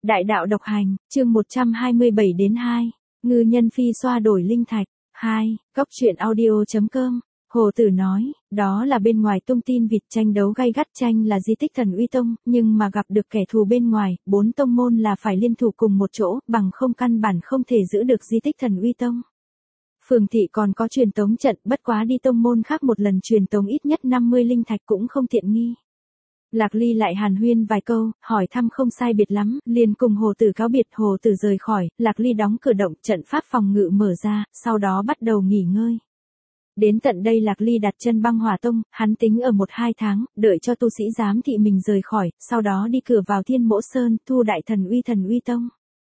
Đại đạo độc hành, chương 127 đến 2. Ngư nhân phi xoa đổi linh thạch. 2. Góc truyện audio.com. Hồ Tử nói, đó là bên ngoài tung tin vịt tranh đấu gay gắt, tranh là di tích Thần Uy Tông, nhưng mà gặp được kẻ thù bên ngoài, 4 tông môn là phải liên thủ cùng một chỗ, bằng không căn bản không thể giữ được di tích Thần Uy Tông. Phường thị còn có truyền tống trận, bất quá đi tông môn khác một lần truyền tống ít nhất 50 linh thạch cũng không tiện nghi. Lạc Ly lại hàn huyên vài câu, hỏi thăm không sai biệt lắm, liền cùng Hồ Tử cáo biệt. Hồ Tử rời khỏi, Lạc Ly đóng cửa động, trận pháp phòng ngự mở ra, sau đó bắt đầu nghỉ ngơi. Đến tận đây Lạc Ly đặt chân Băng Hỏa Tông, hắn tính ở 1-2 tháng, đợi cho tu sĩ giám thị mình rời khỏi, sau đó đi cửa vào Thiên Mỗ Sơn, thu đại Thần Uy Tông.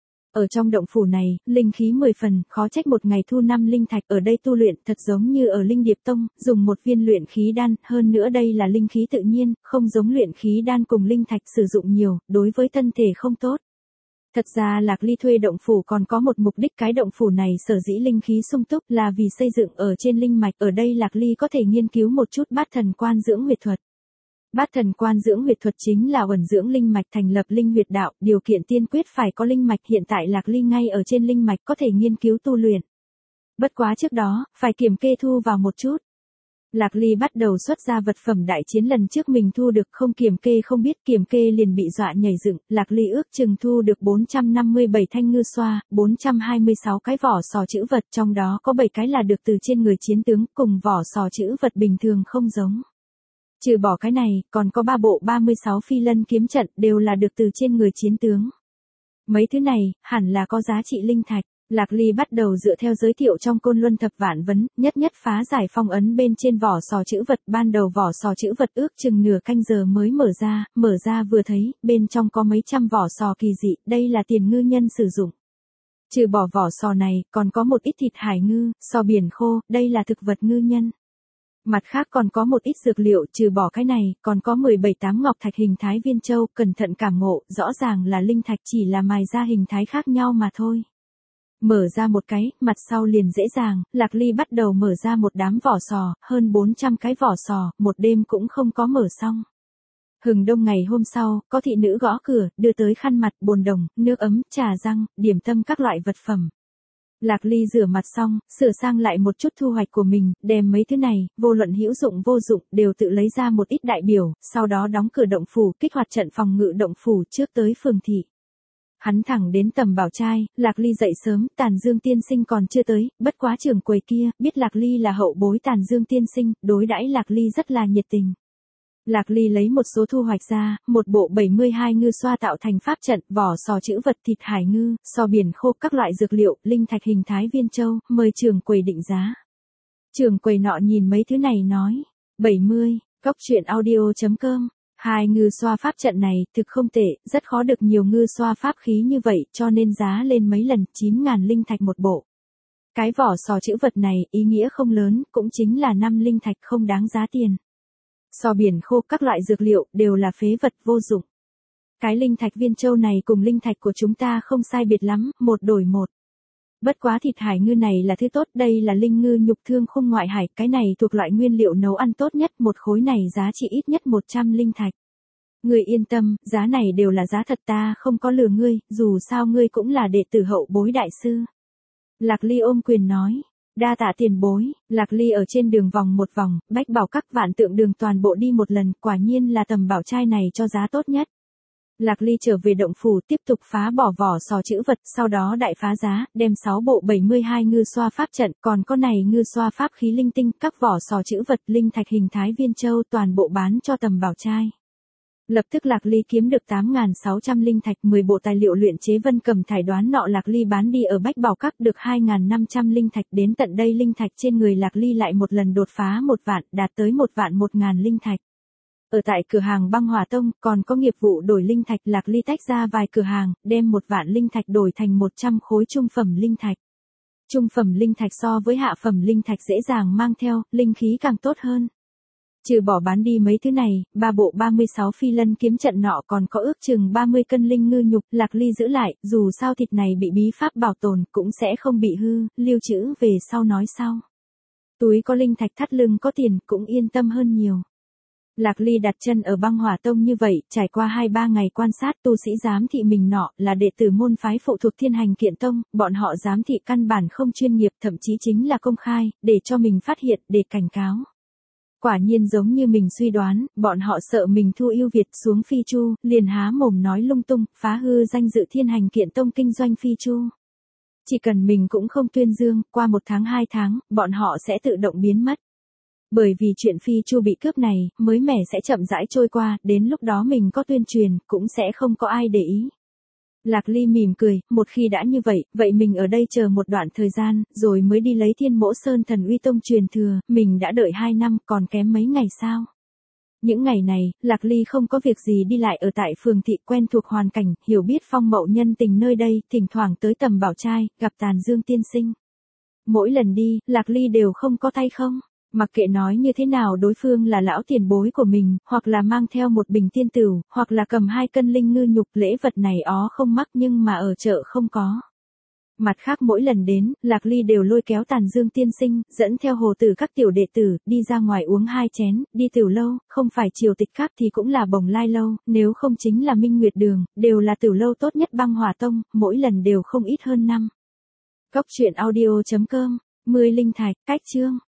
Ở trong động phủ này, linh khí 10 phần, khó trách một ngày thu 5 linh thạch, ở đây tu luyện thật giống như ở Linh Điệp Tông, dùng một viên luyện khí đan, hơn nữa đây là linh khí tự nhiên, không giống luyện khí đan cùng linh thạch sử dụng nhiều, đối với thân thể không tốt. Thật ra Lạc Ly thuê động phủ còn có một mục đích, cái động phủ này sở dĩ linh khí sung túc là vì xây dựng ở trên linh mạch, ở đây Lạc Ly có thể nghiên cứu một chút Bát Thần Quan dưỡng huyệt thuật. Bát Thần Quan dưỡng huyệt thuật chính là uẩn dưỡng linh mạch, thành lập linh huyệt đạo, điều kiện tiên quyết phải có linh mạch, hiện tại Lạc Ly ngay ở trên linh mạch có thể nghiên cứu tu luyện. Bất quá trước đó, phải kiểm kê thu vào một chút. Lạc Ly bắt đầu xuất ra vật phẩm đại chiến lần trước mình thu được, không kiểm kê không biết, kiểm kê liền bị dọa nhảy dựng. Lạc Ly ước chừng thu được 457 thanh ngư xoa, 426 cái vỏ sò chữ vật, trong đó có 7 cái là được từ trên người chiến tướng, cùng vỏ sò chữ vật bình thường không giống. Trừ bỏ cái này, còn có 3 bộ 36 phi lân kiếm trận, đều là được từ trên người chiến tướng. Mấy thứ này, hẳn là có giá trị linh thạch. Lạc Ly bắt đầu dựa theo giới thiệu trong Côn Luân Thập Vạn Vấn, nhất nhất phá giải phong ấn bên trên vỏ sò chữ vật. Ban đầu vỏ sò chữ vật ước chừng nửa canh giờ mới mở ra vừa thấy, bên trong có mấy trăm vỏ sò kỳ dị, đây là tiền ngư nhân sử dụng. Trừ bỏ vỏ sò này, còn có một ít thịt hải ngư, sò biển khô, đây là thực vật ngư nhân. Mặt khác còn có một ít dược liệu, trừ bỏ cái này, còn có 17-8 ngọc thạch hình thái viên châu, cẩn thận cảm ngộ, rõ ràng là linh thạch, chỉ là mài ra hình thái khác nhau mà thôi. Mở ra một cái, mặt sau liền dễ dàng, Lạc Ly bắt đầu mở ra một đám vỏ sò, hơn 400 cái vỏ sò, một đêm cũng không có mở xong. Hừng đông ngày hôm sau, có thị nữ gõ cửa, đưa tới khăn mặt, bồn đồng, nước ấm, trà răng, điểm tâm các loại vật phẩm. Lạc Ly rửa mặt xong, sửa sang lại một chút thu hoạch của mình, đem mấy thứ này, vô luận hữu dụng vô dụng, đều tự lấy ra một ít đại biểu, sau đó đóng cửa động phủ, kích hoạt trận phòng ngự động phủ trước tới phường thị. Hắn thẳng đến Tầm Bảo Trai, Lạc Ly dậy sớm, Tàn Dương tiên sinh còn chưa tới, bất quá trưởng quầy kia, biết Lạc Ly là hậu bối Tàn Dương tiên sinh, đối đãi Lạc Ly rất là nhiệt tình. Lạc Ly lấy một số thu hoạch ra, một bộ 72 ngư xoa tạo thành pháp trận, vỏ sò chữ vật, thịt hải ngư, sò biển khô, các loại dược liệu, linh thạch hình thái viên châu, mời trưởng quầy định giá. Trưởng quầy nọ nhìn mấy thứ này nói, 70, góc truyện audio.com. 2 ngư xoa pháp trận này, thực không tệ, rất khó được nhiều ngư xoa pháp khí như vậy, cho nên giá lên mấy lần, 9.000 linh thạch một bộ. Cái vỏ sò chữ vật này, ý nghĩa không lớn, cũng chính là 5 linh thạch, không đáng giá tiền. Sò biển khô, các loại dược liệu, đều là phế vật vô dụng. Cái linh thạch viên châu này cùng linh thạch của chúng ta không sai biệt lắm, một đổi một. Bất quá thịt hải ngư này là thứ tốt, đây là linh ngư nhục thương khung ngoại hải, cái này thuộc loại nguyên liệu nấu ăn tốt nhất, một khối này giá trị ít nhất 100 linh thạch. Ngươi yên tâm, giá này đều là giá thật, ta không có lừa ngươi, dù sao ngươi cũng là đệ tử hậu bối đại sư. Lạc Ly ôm quyền nói, đa tạ tiền bối. Lạc Ly ở trên đường vòng một vòng, Bách Bảo Các, Vạn Tượng Đường toàn bộ đi một lần, quả nhiên là Tầm Bảo Trai này cho giá tốt nhất. Lạc Ly trở về động phủ, tiếp tục phá bỏ vỏ sò chữ vật, sau đó đại phá giá, đem 6 bộ 72 ngư xoa pháp trận, còn có này ngư xoa pháp khí linh tinh, các vỏ sò chữ vật, linh thạch hình thái viên châu, toàn bộ bán cho Tầm Bảo Trai. Lập tức Lạc Ly kiếm được 8.600 linh thạch, 10 bộ tài liệu luyện chế vân cầm thải đoán nọ Lạc Ly bán đi ở Bách Bảo Các được 2.500 linh thạch, đến tận đây linh thạch trên người Lạc Ly lại một lần đột phá 1 vạn, đạt tới 1.000 linh thạch. Ở tại cửa hàng Băng Hỏa Tông, còn có nghiệp vụ đổi linh thạch, Lạc Ly tách ra vài cửa hàng, đem 1 vạn linh thạch đổi thành 100 khối trung phẩm linh thạch. Trung phẩm linh thạch so với hạ phẩm linh thạch dễ dàng mang theo, linh khí càng tốt hơn. Trừ bỏ bán đi mấy thứ này, 3 bộ 36 phi lân kiếm trận nọ còn có ước chừng 30 cân linh ngư nhục, Lạc Ly giữ lại, dù sao thịt này bị bí pháp bảo tồn, cũng sẽ không bị hư, lưu trữ về sau nói sau. Túi có linh thạch thắt lưng có tiền, cũng yên tâm hơn nhiều. Lạc Ly đặt chân ở Băng Hỏa Tông như vậy, trải qua 2-3 ngày quan sát tu sĩ giám thị mình nọ là đệ tử môn phái phụ thuộc Thiên Hành Kiện Tông, bọn họ giám thị căn bản không chuyên nghiệp, thậm chí chính là công khai, để cho mình phát hiện, để cảnh cáo. Quả nhiên giống như mình suy đoán, bọn họ sợ mình thu yêu Việt xuống Phi Chu, liền há mồm nói lung tung, phá hư danh dự Thiên Hành Kiện Tông kinh doanh Phi Chu. Chỉ cần mình cũng không tuyên dương, qua 1 tháng 2 tháng, bọn họ sẽ tự động biến mất. Bởi vì chuyện Phi Chu bị cướp này, mới mẻ sẽ chậm rãi trôi qua, đến lúc đó mình có tuyên truyền, cũng sẽ không có ai để ý. Lạc Ly mỉm cười, một khi đã như vậy, vậy mình ở đây chờ một đoạn thời gian, rồi mới đi lấy Thiên Mỗ Sơn Thần Uy Tông truyền thừa, mình đã đợi 2 năm, còn kém mấy ngày sao? Những ngày này, Lạc Ly không có việc gì đi lại ở tại phường thị, quen thuộc hoàn cảnh, hiểu biết phong mậu nhân tình nơi đây, thỉnh thoảng tới Tầm Bảo Trai, gặp Tàn Dương tiên sinh. Mỗi lần đi, Lạc Ly đều không có tay không. Mặc kệ nói như thế nào đối phương là lão tiền bối của mình, hoặc là mang theo một bình tiên tửu, hoặc là cầm 2 cân linh ngư nhục, lễ vật này không mắc nhưng mà ở chợ không có. Mặt khác mỗi lần đến, Lạc Ly đều lôi kéo Tàn Dương tiên sinh, dẫn theo Hồ Tử các tiểu đệ tử, đi ra ngoài uống 2 chén, đi tiểu lâu, không phải Triều Tịch khác thì cũng là Bồng Lai lâu, nếu không chính là Minh Nguyệt Đường, đều là tiểu lâu tốt nhất Băng Hỏa Tông, mỗi lần đều không ít hơn 5. Góc truyện audio.com, 10 linh thạch, cách chương.